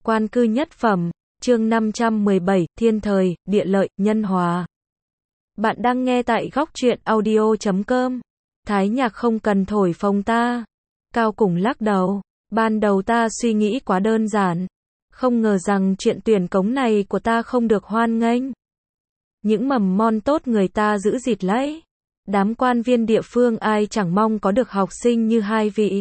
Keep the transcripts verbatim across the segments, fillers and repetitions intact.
Quan cư nhất phẩm, chương năm trăm mười bảy, thiên thời, địa lợi, nhân hòa. Bạn đang nghe tại góc truyện audio chấm com. Thái Nhạc không cần thổi phồng ta. Cao Cùng lắc đầu. Ban đầu ta suy nghĩ quá đơn giản. Không ngờ rằng chuyện tuyển cống này của ta không được hoan nghênh. Những mầm mon tốt người ta giữ rịt lấy. Đám quan viên địa phương ai chẳng mong có được học sinh như hai vị.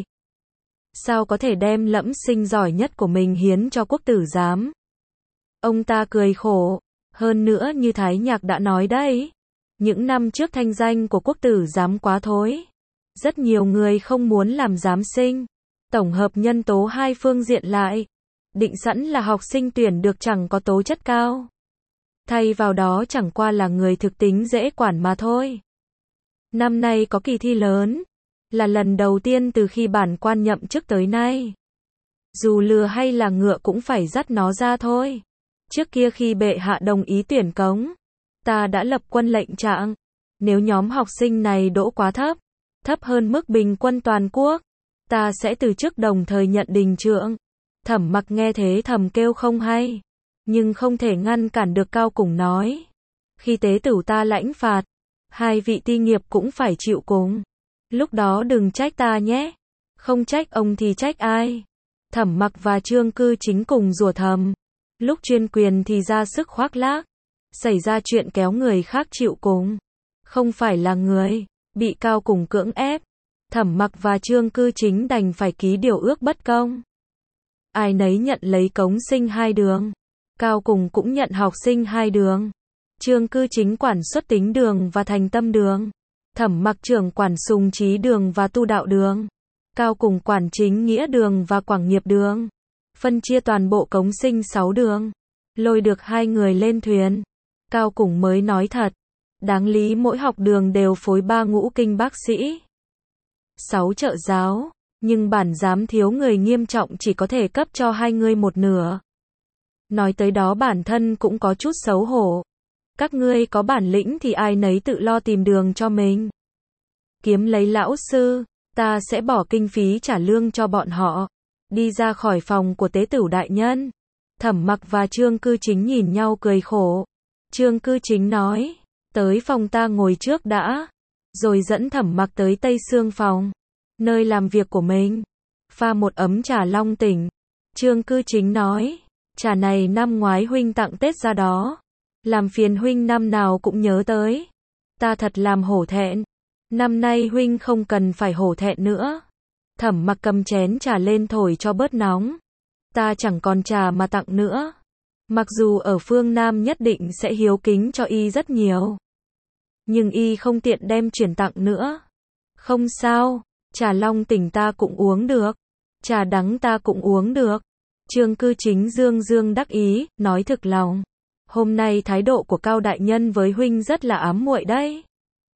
Sao có thể đem lẫm sinh giỏi nhất của mình hiến cho quốc tử giám? Ông ta cười khổ. Hơn nữa như Thái Nhạc đã nói đấy. Những năm trước thanh danh của quốc tử giám quá thối. Rất nhiều người không muốn làm giám sinh. Tổng hợp nhân tố hai phương diện lại. Định sẵn là học sinh tuyển được chẳng có tố chất cao. Thay vào đó chẳng qua là người thực tính dễ quản mà thôi. Năm nay có kỳ thi lớn. Là lần đầu tiên từ khi bản quan nhậm chức tới nay. Dù lừa hay là ngựa cũng phải dắt nó ra thôi. Trước kia khi bệ hạ đồng ý tuyển cống, ta đã lập quân lệnh trạng. Nếu nhóm học sinh này đỗ quá thấp, thấp hơn mức bình quân toàn quốc, ta sẽ từ chức đồng thời nhận đình trượng. Thẩm Mặc nghe thế thầm kêu không hay, nhưng không thể ngăn cản được. Cao Cùng nói, khi tế tửu ta lãnh phạt, hai vị ti nghiệp cũng phải chịu cùng. Lúc đó đừng trách ta nhé. Không trách ông thì trách ai? Thẩm Mặc và Trương Cư Chính cùng rủa thầm. Lúc chuyên quyền thì ra sức khoác lác. Xảy ra chuyện kéo người khác chịu cùng. Không phải là người bị Cao Cùng cưỡng ép. Thẩm Mặc và Trương Cư Chính đành phải ký điều ước bất công. Ai nấy nhận lấy cống sinh hai đường. Cao Cùng cũng nhận học sinh hai đường. Trương Cư Chính quản xuất tính đường và thành tâm đường. Thẩm Mặc trưởng quản sùng trí đường và tu đạo đường. Cao Cùng quản chính nghĩa đường và quảng nghiệp đường. Phân chia toàn bộ cống sinh sáu đường. Lôi được hai người lên thuyền. Cao Cùng mới nói thật. Đáng lý mỗi học đường đều phối ba ngũ kinh bác sĩ. Sáu trợ giáo. Nhưng bản giám thiếu người nghiêm trọng chỉ có thể cấp cho hai người một nửa. Nói tới đó bản thân cũng có chút xấu hổ. Các ngươi có bản lĩnh thì ai nấy tự lo tìm đường cho mình. Kiếm lấy lão sư, ta sẽ bỏ kinh phí trả lương cho bọn họ. Đi ra khỏi phòng của tế tửu đại nhân. Thẩm Mặc và Trương Cư Chính nhìn nhau cười khổ. Trương Cư Chính nói, tới phòng ta ngồi trước đã. Rồi dẫn Thẩm Mặc tới Tây Sương phòng, nơi làm việc của mình. Pha một ấm trà long tỉnh. Trương Cư Chính nói, trà này năm ngoái huynh tặng Tết ra đó. Làm phiền huynh năm nào cũng nhớ tới. Ta thật làm hổ thẹn. Năm nay huynh không cần phải hổ thẹn nữa. Thẩm Mặc cầm chén trà lên thổi cho bớt nóng. Ta chẳng còn trà mà tặng nữa. Mặc dù ở phương Nam nhất định sẽ hiếu kính cho y rất nhiều. Nhưng y không tiện đem chuyển tặng nữa. Không sao, trà long tỉnh ta cũng uống được. Trà đắng ta cũng uống được. Trương Cư Chính dương dương đắc ý, nói thực lòng. Hôm nay thái độ của Cao đại nhân với huynh rất là ám muội đấy.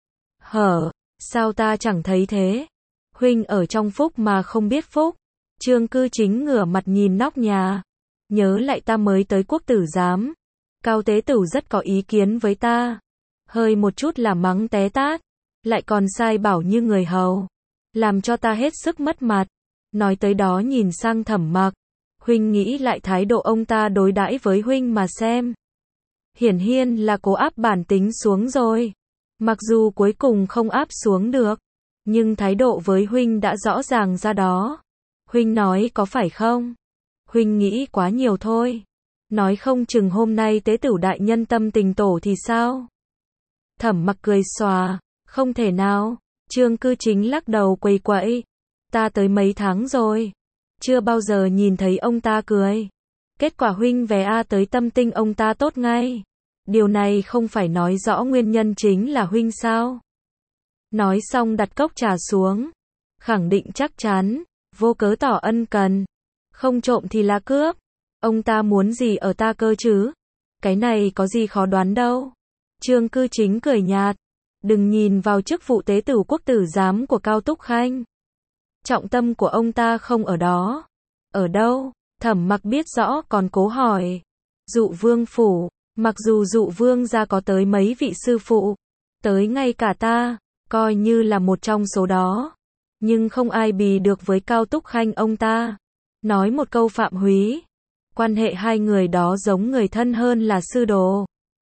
Hở, sao ta chẳng thấy thế? Huynh ở trong phúc mà không biết phúc. Trương Cư Chính ngửa mặt nhìn nóc nhà. Nhớ lại ta mới tới quốc tử giám. Cao tế tửu rất có ý kiến với ta. Hơi một chút là mắng té tát. Lại còn sai bảo như người hầu. Làm cho ta hết sức mất mặt. Nói tới đó nhìn sang Thẩm Mặc. Huynh nghĩ lại thái độ ông ta đối đãi với huynh mà xem. Hiển nhiên là cố áp bản tính xuống rồi. Mặc dù cuối cùng không áp xuống được. Nhưng thái độ với huynh đã rõ ràng ra đó. Huynh nói có phải không? Huynh nghĩ quá nhiều thôi. Nói không chừng hôm nay tế tửu đại nhân tâm tình tổ thì sao? Thẩm Mặc cười xòa. Không thể nào. Trương Cư Chính lắc đầu quầy quậy. Ta tới mấy tháng rồi. Chưa bao giờ nhìn thấy ông ta cười. Kết quả huynh về A tới tâm tinh ông ta tốt ngay. Điều này không phải nói rõ nguyên nhân chính là huynh sao? Nói xong đặt cốc trà xuống. Khẳng định chắc chắn. Vô cớ tỏ ân cần. Không trộm thì là cướp. Ông ta muốn gì ở ta cơ chứ? Cái này có gì khó đoán đâu. Trương Cư Chính cười nhạt. Đừng nhìn vào chức vụ tế tửu quốc tử giám của Cao Túc Khanh. Trọng tâm của ông ta không ở đó. Ở đâu? Thẩm Mặc biết rõ còn cố hỏi. Dụ vương phủ. Mặc dù dụ vương gia có tới mấy vị sư phụ. Tới ngay cả ta. Coi như là một trong số đó. Nhưng không ai bì được với Cao Túc Khanh ông ta. Nói một câu Phạm Húy. Quan hệ hai người đó giống người thân hơn là sư đồ.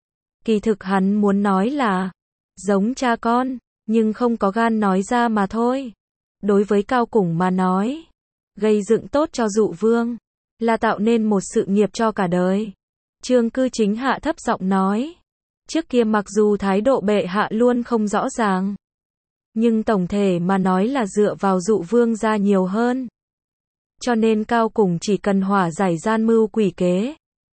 Kỳ thực hắn muốn nói là giống cha con, nhưng không có gan nói ra mà thôi. Đối với Cao Củng mà nói, gây dựng tốt cho Dụ Vương, là tạo nên một sự nghiệp cho cả đời. Trương Cư Chính hạ thấp giọng nói. Trước kia mặc dù thái độ bệ hạ luôn không rõ ràng, nhưng tổng thể mà nói là dựa vào Dụ Vương ra nhiều hơn. Cho nên Cao Củng chỉ cần hỏa giải gian mưu quỷ kế,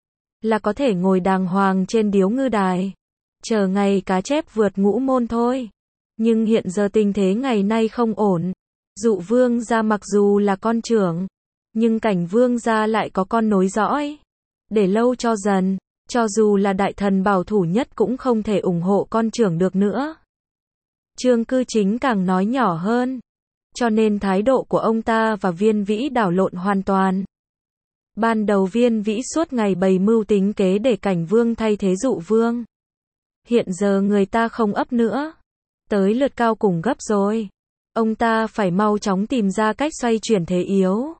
là có thể ngồi đàng hoàng trên điếu ngư đài, chờ ngày cá chép vượt ngũ môn thôi. Nhưng hiện giờ tình thế ngày nay không ổn. Dụ Vương gia mặc dù là con trưởng, nhưng Cảnh Vương gia lại có con nối dõi. Để lâu cho dần, cho dù là đại thần bảo thủ nhất cũng không thể ủng hộ con trưởng được nữa. Trương Cư Chính càng nói nhỏ hơn. Cho nên thái độ của ông ta và Viên Vĩ đảo lộn hoàn toàn. Ban đầu Viên Vĩ suốt ngày bày mưu tính kế để Cảnh Vương thay thế Dụ Vương. Hiện giờ người ta không ấp nữa. Tới lượt Cao Củng gấp rồi. Ông ta phải mau chóng tìm ra cách xoay chuyển thế yếu.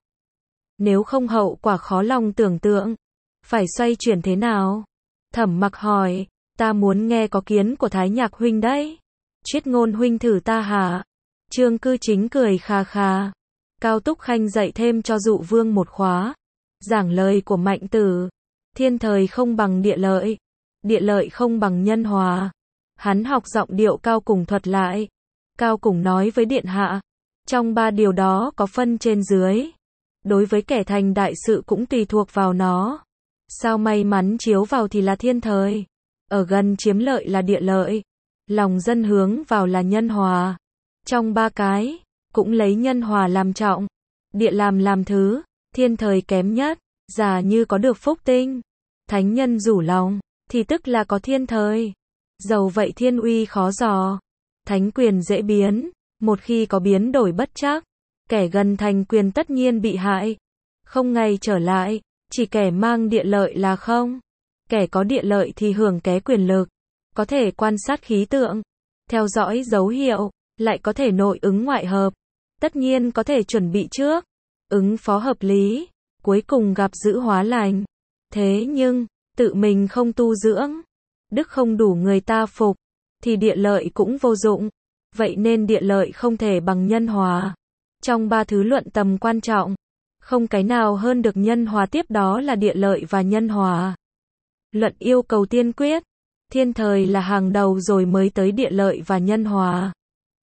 Nếu không hậu quả khó lòng tưởng tượng. Phải xoay chuyển thế nào? Thẩm Mặc hỏi, ta muốn nghe có kiến của Thái Nhạc huynh đấy. Triết Ngôn huynh thử ta hả? Trương Cư Chính cười khà khà. Cao Túc Khanh dạy thêm cho Dụ Vương một khóa. Giảng lời của Mạnh Tử. Thiên thời không bằng địa lợi. Địa lợi không bằng nhân hòa. Hắn học giọng điệu Cao Củng thuật lại. Cao Củng nói với điện hạ. Trong ba điều đó có phân trên dưới. Đối với kẻ thành đại sự cũng tùy thuộc vào nó. Sao may mắn chiếu vào thì là thiên thời. Ở gần chiếm lợi là địa lợi. Lòng dân hướng vào là nhân hòa. Trong ba cái, cũng lấy nhân hòa làm trọng. Địa làm làm thứ, thiên thời kém nhất. Giả như có được phúc tinh, thánh nhân rủ lòng, thì tức là có thiên thời. Dầu vậy thiên uy khó dò. Thánh quyền dễ biến. Một khi có biến đổi bất trắc, kẻ gần thành quyền tất nhiên bị hại. Không ngày trở lại. Chỉ kẻ mang địa lợi là không. Kẻ có địa lợi thì hưởng ké quyền lực. Có thể quan sát khí tượng. Theo dõi dấu hiệu. Lại có thể nội ứng ngoại hợp. Tất nhiên có thể chuẩn bị trước. Ứng phó hợp lý. Cuối cùng gặp dữ hóa lành. Thế nhưng, tự mình không tu dưỡng. Đức không đủ người ta phục. Thì địa lợi cũng vô dụng. Vậy nên địa lợi không thể bằng nhân hòa. Trong ba thứ luận tầm quan trọng, không cái nào hơn được nhân hòa, tiếp đó là địa lợi và nhân hòa. Luận yêu cầu tiên quyết. Thiên thời là hàng đầu rồi mới tới địa lợi và nhân hòa.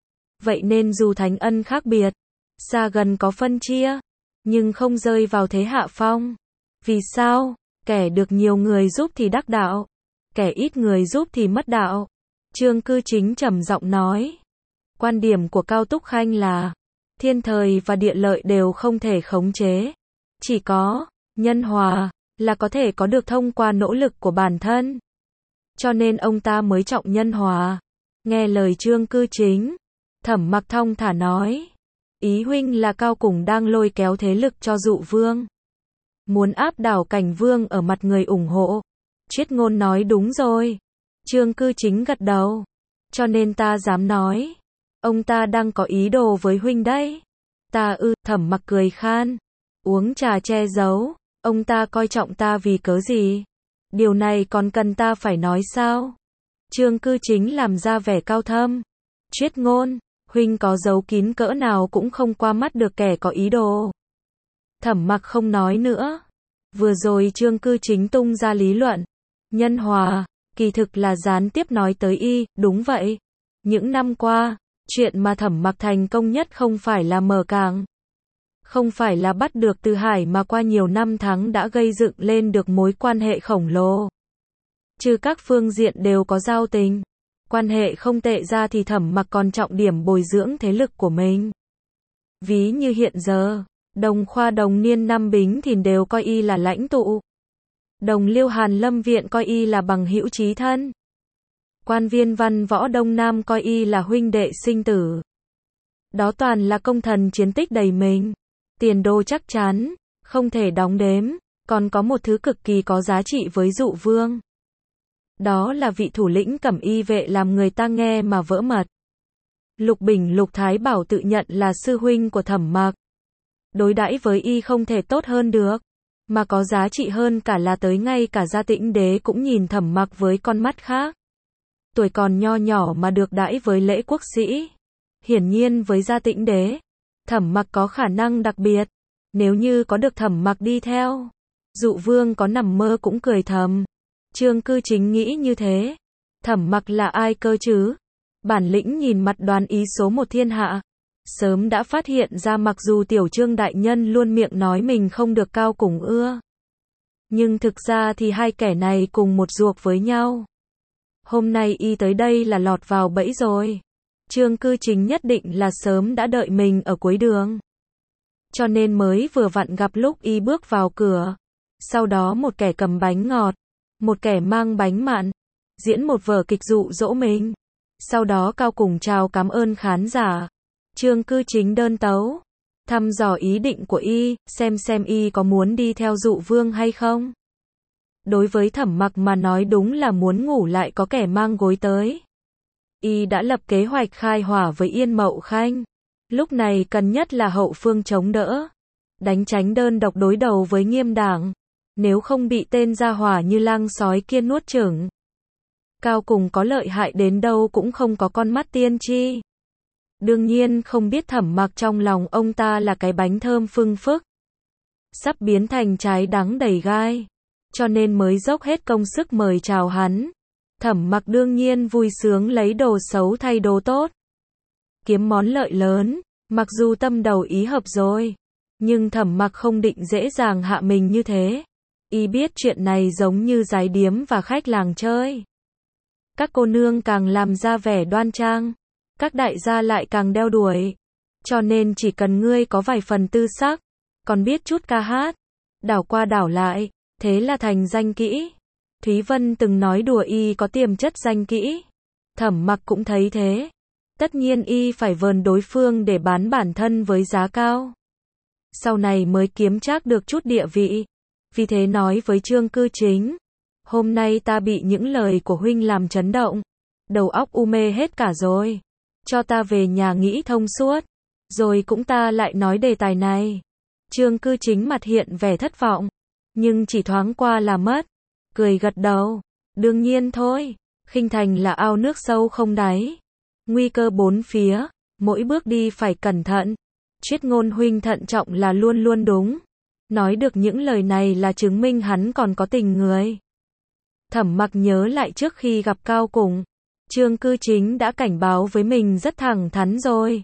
Vậy nên dù thánh ân khác biệt, xa gần có phân chia, nhưng không rơi vào thế hạ phong. Vì sao? Kẻ được nhiều người giúp thì đắc đạo, kẻ ít người giúp thì mất đạo. Trương Cư Chính trầm giọng nói. Quan điểm của Cao Túc Khanh là thiên thời và địa lợi đều không thể khống chế. Chỉ có nhân hòa là có thể có được thông qua nỗ lực của bản thân. Cho nên ông ta mới trọng nhân hòa. Nghe lời Trương Cư Chính, Thẩm Mặc thong thả nói. Ý huynh là Cao Củng đang lôi kéo thế lực cho Dụ Vương. Muốn áp đảo Cảnh Vương ở mặt người ủng hộ. Triết Ngôn nói đúng rồi. Trương Cư Chính gật đầu. Cho nên ta dám nói. Ông ta đang có ý đồ với huynh đấy. Ta ư, Thẩm Mặc cười khan. Uống trà che giấu. Ông ta coi trọng ta vì cớ gì? Điều này còn cần ta phải nói sao? Trương Cư Chính làm ra vẻ cao thâm. Triết Ngôn, huynh có giấu kín cỡ nào cũng không qua mắt được kẻ có ý đồ. Thẩm Mặc không nói nữa. Vừa rồi Trương Cư Chính tung ra lý luận nhân hòa, kỳ thực là gián tiếp nói tới y. Đúng vậy. Những năm qua, chuyện mà Thẩm Mặc thành công nhất không phải là mở cảng, không phải là bắt được Từ Hải, mà qua nhiều năm tháng đã gây dựng lên được mối quan hệ khổng lồ. Trừ các phương diện đều có giao tình, quan hệ không tệ ra thì Thẩm Mặc còn trọng điểm bồi dưỡng thế lực của mình. Ví như hiện giờ, Đồng Khoa Đồng Niên Năm Bính Thìn đều coi y là lãnh tụ. Đồng Liêu Hàn Lâm Viện coi y là bằng hữu chí thân. Quan Viên Văn Võ Đông Nam coi y là huynh đệ sinh tử. Đó toàn là công thần chiến tích đầy mình. Tiền đồ chắc chắn, không thể đong đếm. Còn có một thứ cực kỳ có giá trị với Dụ Vương. Đó là vị thủ lĩnh Cẩm Y vệ làm người ta nghe mà vỡ mật. Lục Bình Lục Thái Bảo tự nhận là sư huynh của Thẩm Mặc. Đối đãi với y không thể tốt hơn được. Mà có giá trị hơn cả là tới ngay cả Gia Tĩnh Đế cũng nhìn Thẩm Mặc với con mắt khác. Tuổi còn nho nhỏ mà được đãi với lễ quốc sĩ. Hiển nhiên với Gia Tĩnh Đế, Thẩm Mặc có khả năng đặc biệt. Nếu như có được Thẩm Mặc đi theo, Dụ Vương có nằm mơ cũng cười thầm. Trương Cư Chính nghĩ như thế. Thẩm Mặc là ai cơ chứ? Bản lĩnh nhìn mặt đoán ý số một thiên hạ. Sớm đã phát hiện ra mặc dù tiểu Trương đại nhân luôn miệng nói mình không được Cao Cùng ưa. Nhưng thực ra thì hai kẻ này cùng một ruột với nhau. Hôm nay y tới đây là lọt vào bẫy rồi. Trương Cư Chính nhất định là sớm đã đợi mình ở cuối đường. Cho nên mới vừa vặn gặp lúc y bước vào cửa. Sau đó một kẻ cầm bánh ngọt, một kẻ mang bánh mặn, diễn một vở kịch dụ dỗ mình. Sau đó Cao Cùng chào cảm ơn khán giả. Trương Cư Chính đơn tấu, thăm dò ý định của y, xem xem y có muốn đi theo Dụ Vương hay không. Đối với Thẩm Mặc mà nói đúng là muốn ngủ lại có kẻ mang gối tới. Y đã lập kế hoạch khai hỏa với Yên Mậu Khanh. Lúc này cần nhất là hậu phương chống đỡ. Đánh tránh đơn độc đối đầu với Nghiêm Đảng. Nếu không bị tên gia hỏa như lang sói kia nuốt chửng. Cao Cùng có lợi hại đến đâu cũng không có con mắt tiên tri. Đương nhiên không biết Thẩm Mặc trong lòng ông ta là cái bánh thơm phưng phức. Sắp biến thành trái đắng đầy gai. Cho nên mới dốc hết công sức mời chào hắn. Thẩm Mặc đương nhiên vui sướng lấy đồ xấu thay đồ tốt. Kiếm món lợi lớn, mặc dù tâm đầu ý hợp rồi. Nhưng Thẩm Mặc không định dễ dàng hạ mình như thế. Y biết chuyện này giống như gái điếm và khách làng chơi. Các cô nương càng làm ra vẻ đoan trang. Các đại gia lại càng đeo đuổi. Cho nên chỉ cần ngươi có vài phần tư sắc, còn biết chút ca hát, đảo qua đảo lại, thế là thành danh kỹ. Thúy Vân từng nói đùa y có tiềm chất danh kỹ. Thẩm Mặc cũng thấy thế. Tất nhiên y phải vờn đối phương để bán bản thân với giá cao. Sau này mới kiếm trác được chút địa vị. Vì thế nói với Trương Cư Chính. Hôm nay ta bị những lời của huynh làm chấn động. Đầu óc u mê hết cả rồi. Cho ta về nhà nghĩ thông suốt. Rồi cũng ta lại nói đề tài này. Trương Cư Chính mặt hiện vẻ thất vọng. Nhưng chỉ thoáng qua là mất. Cười gật đầu. Đương nhiên thôi. Khinh Thành là ao nước sâu không đáy. Nguy cơ bốn phía. Mỗi bước đi phải cẩn thận. Triết ngôn huynh thận trọng là luôn luôn đúng. Nói được những lời này là chứng minh hắn còn có tình người. Thẩm Mặc nhớ lại trước khi gặp Cao Cùng. Trương Cư Chính đã cảnh báo với mình rất thẳng thắn rồi.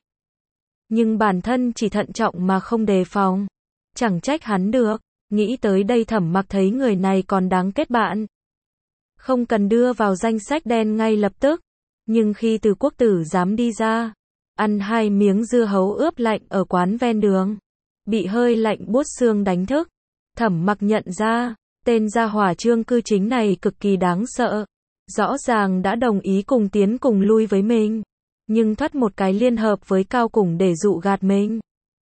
Nhưng bản thân chỉ thận trọng mà không đề phòng. Chẳng trách hắn được. Nghĩ tới đây Thẩm Mặc thấy người này còn đáng kết bạn. Không cần đưa vào danh sách đen ngay lập tức. Nhưng khi Từ Quốc Tử dám đi ra, ăn hai miếng dưa hấu ướp lạnh ở quán ven đường, bị hơi lạnh buốt xương đánh thức, Thẩm Mặc nhận ra, tên gia hỏa Trương Cư Chính này cực kỳ đáng sợ. Rõ ràng đã đồng ý cùng tiến cùng lui với mình, nhưng thoát một cái liên hợp với Cao Cùng để dụ gạt mình.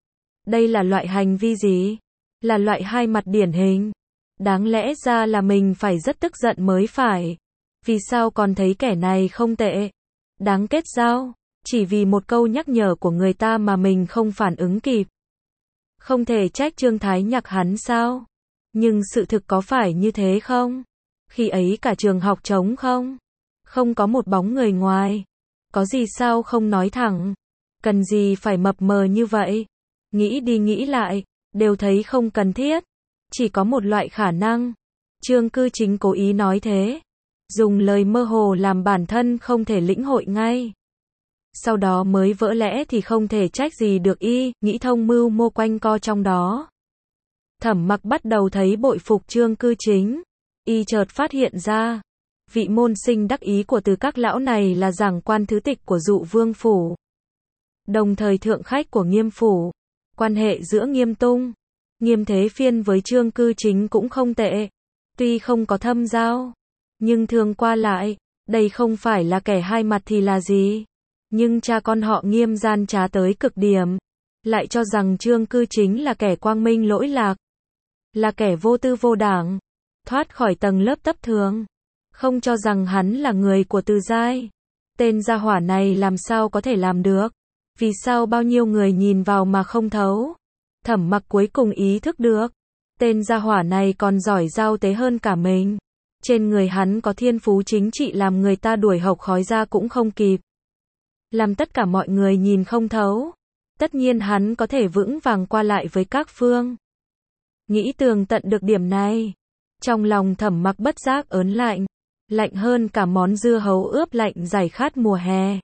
Đây là loại hành vi gì? Là loại hai mặt điển hình. Đáng lẽ ra là mình phải rất tức giận mới phải. Vì sao còn thấy kẻ này không tệ? Đáng kết giao, chỉ vì một câu nhắc nhở của người ta mà mình không phản ứng kịp. Không thể trách Trương Thái Nhạc hắn sao? Nhưng sự thực có phải như thế không? Khi ấy cả trường học trống không? Không có một bóng người ngoài. Có gì sao không nói thẳng? Cần gì phải mập mờ như vậy? Nghĩ đi nghĩ lại, đều thấy không cần thiết. Chỉ có một loại khả năng. Trương Cư Chính cố ý nói thế. Dùng lời mơ hồ làm bản thân không thể lĩnh hội ngay. Sau đó mới vỡ lẽ thì không thể trách gì được y, nghĩ thông mưu mô quanh co trong đó. Thẩm Mặc bắt đầu thấy bội phục Trương Cư Chính. Y chợt phát hiện ra, vị môn sinh đắc ý của Từ các lão này là giảng quan thứ tịch của Dụ Vương phủ, đồng thời thượng khách của Nghiêm phủ. Quan hệ giữa Nghiêm Tung, Nghiêm Thế Phiên với Trương Cư Chính cũng không tệ. Tuy không có thâm giao, nhưng thường qua lại, đây không phải là kẻ hai mặt thì là gì. Nhưng cha con họ Nghiêm gian trá tới cực điểm, lại cho rằng Trương Cư Chính là kẻ quang minh lỗi lạc, là kẻ vô tư vô đảng, thoát khỏi tầng lớp tấp thường, không cho rằng hắn là người của Từ giai. Tên gia hỏa này làm sao có thể làm được? Vì sao bao nhiêu người nhìn vào mà không thấu? Thẩm Mặc cuối cùng ý thức được, Tên gia hỏa này còn giỏi giao tế hơn cả mình. Trên người hắn có thiên phú chính trị làm người ta đuổi hộc khói ra cũng không kịp. Làm tất cả mọi người nhìn không thấu. Tất nhiên hắn có thể vững vàng qua lại với các phương. Nghĩ tường tận được điểm này. Trong lòng Thẩm Mặc bất giác ớn lạnh. Lạnh hơn cả món dưa hấu ướp lạnh giải khát mùa hè.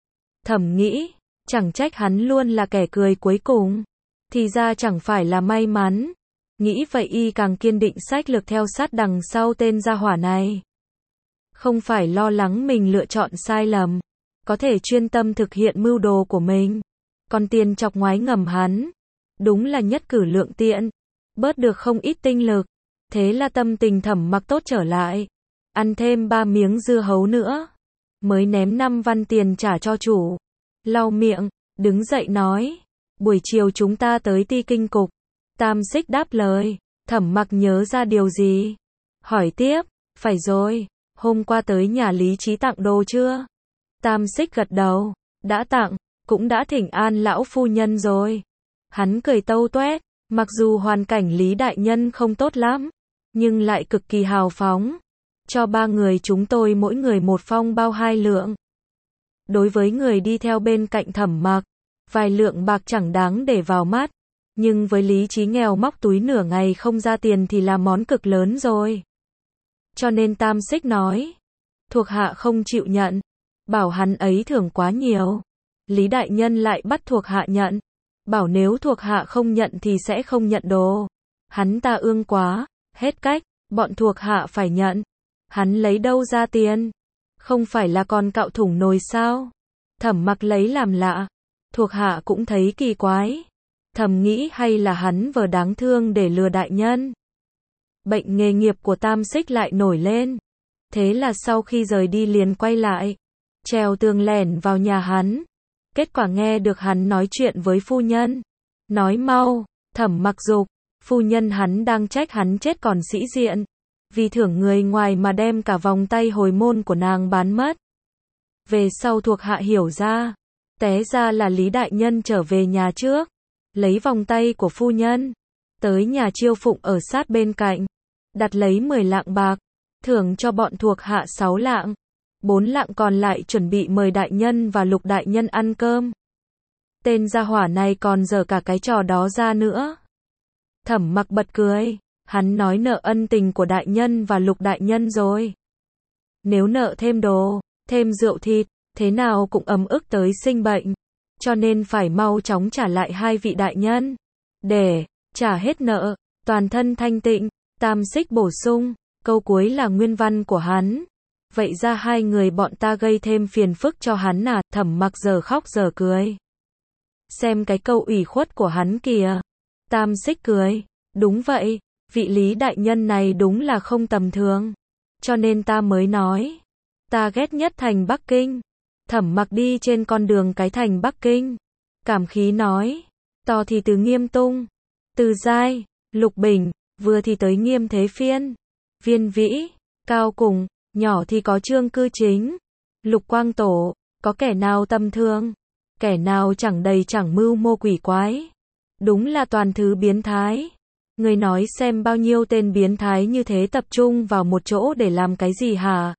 Thẩm nghĩ, chẳng trách hắn luôn là kẻ cười cuối cùng. Thì ra chẳng phải là may mắn. Nghĩ vậy y càng kiên định sách lược theo sát đằng sau tên gia hỏa này. Không phải lo lắng mình lựa chọn sai lầm. Có thể chuyên tâm thực hiện mưu đồ của mình. Còn tiền chọc ngoái ngầm hắn. Đúng là nhất cử lượng tiện. Bớt được không ít tinh lực. Thế là tâm tình Thẩm Mặc tốt trở lại. Ăn thêm ba miếng dưa hấu nữa. Mới ném năm văn tiền trả cho chủ. Lau miệng, đứng dậy nói. Buổi chiều chúng ta tới Ti Kinh Cục. Tam Xích đáp lời. Thẩm Mặc nhớ ra điều gì? Hỏi tiếp. Phải rồi. Hôm qua tới nhà Lý Trí tặng đồ chưa? Tam Xích gật đầu. Đã tặng. Cũng đã thỉnh an lão phu nhân rồi. Hắn cười tâu tuét. Mặc dù hoàn cảnh Lý đại nhân không tốt lắm. Nhưng lại cực kỳ hào phóng. Cho ba người chúng tôi mỗi người một phong bao hai lượng. Đối với người đi theo bên cạnh Thẩm Mặc, vài lượng bạc chẳng đáng để vào mắt. Nhưng với Lý Trí nghèo móc túi nửa ngày không ra tiền thì là món cực lớn rồi. Cho nên Tam Xích nói. Thuộc hạ không chịu nhận. Bảo hắn ấy thưởng quá nhiều. Lý đại nhân lại bắt thuộc hạ nhận. Bảo nếu thuộc hạ không nhận thì sẽ không nhận đồ. Hắn ta ương quá. Hết cách. Bọn thuộc hạ phải nhận. Hắn lấy đâu ra tiền? Không phải là còn cạo thủng nồi sao? Thẩm Mặc lấy làm lạ. Thuộc hạ cũng thấy kỳ quái. Thầm nghĩ hay là hắn vờ đáng thương để lừa đại nhân. Bệnh nghề nghiệp của Tam Xích lại nổi lên. Thế là sau khi rời đi liền quay lại. Trèo tường lẻn vào nhà hắn. Kết quả nghe được hắn nói chuyện với phu nhân. Nói mau, Thẩm Mặc giục. Phu nhân hắn đang trách hắn chết còn sĩ diện. Vì thưởng người ngoài mà đem cả vòng tay hồi môn của nàng bán mất. Về sau thuộc hạ hiểu ra. Té ra là Lý đại nhân trở về nhà trước. Lấy vòng tay của phu nhân. Tới nhà Chiêu Phụng ở sát bên cạnh. Đặt lấy mười lạng bạc. Thưởng cho bọn thuộc hạ sáu lạng. bốn lạng còn lại chuẩn bị mời đại nhân và Lục đại nhân ăn cơm. Tên gia hỏa này còn dở cả cái trò đó ra nữa. Thẩm Mặc bật cười. Hắn nói nợ ân tình của đại nhân và Lục đại nhân rồi. Nếu nợ thêm đồ, thêm rượu thịt, thế nào cũng ấm ức tới sinh bệnh. Cho nên phải mau chóng trả lại hai vị đại nhân. Để trả hết nợ, toàn thân thanh tịnh. Tam Xích bổ sung, câu cuối là nguyên văn của hắn. Vậy ra hai người bọn ta gây thêm phiền phức cho hắn à? Thẩm Mặc giờ khóc giờ cười. Xem cái câu ủy khuất của hắn kìa. Tam Xích cười. Đúng vậy, vị Lý đại nhân này đúng là không tầm thường. Cho nên ta mới nói. Ta ghét nhất thành Bắc Kinh. Thẩm Mặc đi trên con đường cái thành Bắc Kinh. Cảm khí nói. To thì từ Nghiêm Tung, Từ Giai, Lục Bình, vừa thì tới Nghiêm Thế Phiên, Viên Vĩ, Cao Cùng, nhỏ thì có Trương Cư Chính, Lục Quang Tổ, có kẻ nào tầm thường, kẻ nào chẳng đầy chẳng mưu mô quỷ quái. Đúng là toàn thứ biến thái. Người nói xem bao nhiêu tên biến thái như thế tập trung vào một chỗ để làm cái gì hả?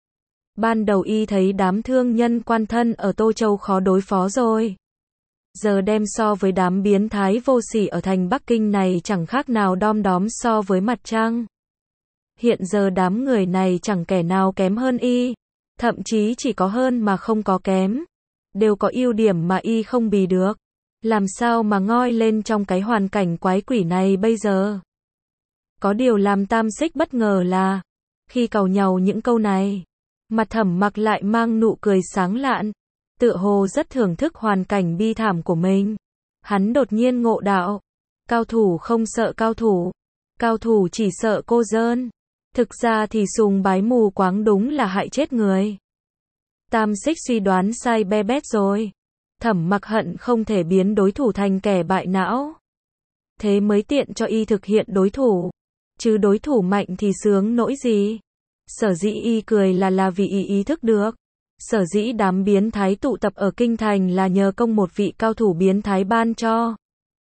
Ban đầu y thấy đám thương nhân quan thân ở Tô Châu khó đối phó rồi. Giờ đem so với đám biến thái vô sỉ ở thành Bắc Kinh này chẳng khác nào đom đóm so với mặt trăng. Hiện giờ đám người này chẳng kẻ nào kém hơn y. Thậm chí chỉ có hơn mà không có kém. Đều có ưu điểm mà y không bì được. Làm sao mà ngoi lên trong cái hoàn cảnh quái quỷ này bây giờ? Có điều làm Tam Xích bất ngờ là, khi càu nhàu những câu này, mặt Thẩm Mặc lại mang nụ cười sáng lạn, tựa hồ rất thưởng thức hoàn cảnh bi thảm của mình. Hắn đột nhiên ngộ đạo, cao thủ không sợ cao thủ, cao thủ chỉ sợ cô dơn. Thực ra thì sùng bái mù quáng đúng là hại chết người. Tam Xích suy đoán sai be bét rồi. Thẩm Mặc hận không thể biến đối thủ thành kẻ bại não. Thế mới tiện cho y thực hiện đối thủ. Chứ đối thủ mạnh thì sướng nỗi gì. Sở dĩ y cười là là vì y ý thức được. Sở dĩ đám biến thái tụ tập ở kinh thành là nhờ công một vị cao thủ biến thái ban cho.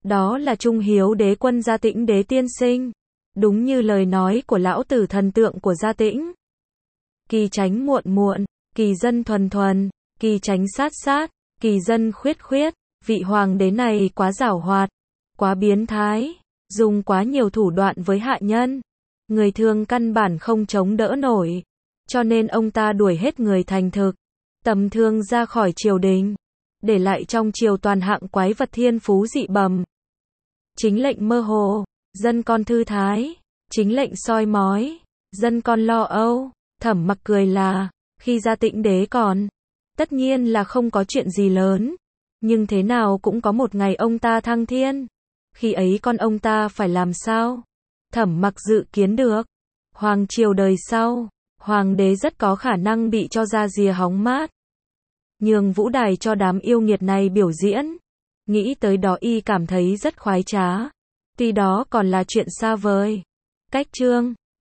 Đó là Trung Hiếu đế quân Gia Tĩnh đế tiên sinh. Đúng như lời nói của lão tử thần tượng của Gia Tĩnh. Kỳ tránh muộn muộn, kỳ dân thuần thuần, kỳ tránh sát sát, kỳ dân khuyết khuyết. Vị hoàng đế này quá giảo hoạt, quá biến thái, dùng quá nhiều thủ đoạn với hạ nhân. Người thường căn bản không chống đỡ nổi. Cho nên ông ta đuổi hết người thành thực, tầm thường ra khỏi triều đình, để lại trong triều toàn hạng quái vật thiên phú dị bẩm. Chính lệnh mơ hồ, dân con thư thái, chính lệnh soi mói, dân con lo âu. Thẩm Mặc cười là, khi Gia Tĩnh đế còn, tất nhiên là không có chuyện gì lớn, nhưng thế nào cũng có một ngày ông ta thăng thiên. Khi ấy con ông ta phải làm sao? Thẩm Mặc dự kiến được, hoàng triều đời sau, hoàng đế rất có khả năng bị cho ra rìa hóng mát, nhường vũ đài cho đám yêu nghiệt này biểu diễn. Nghĩ tới đó y cảm thấy rất khoái trá. Tuy đó còn là chuyện xa vời. Cách chương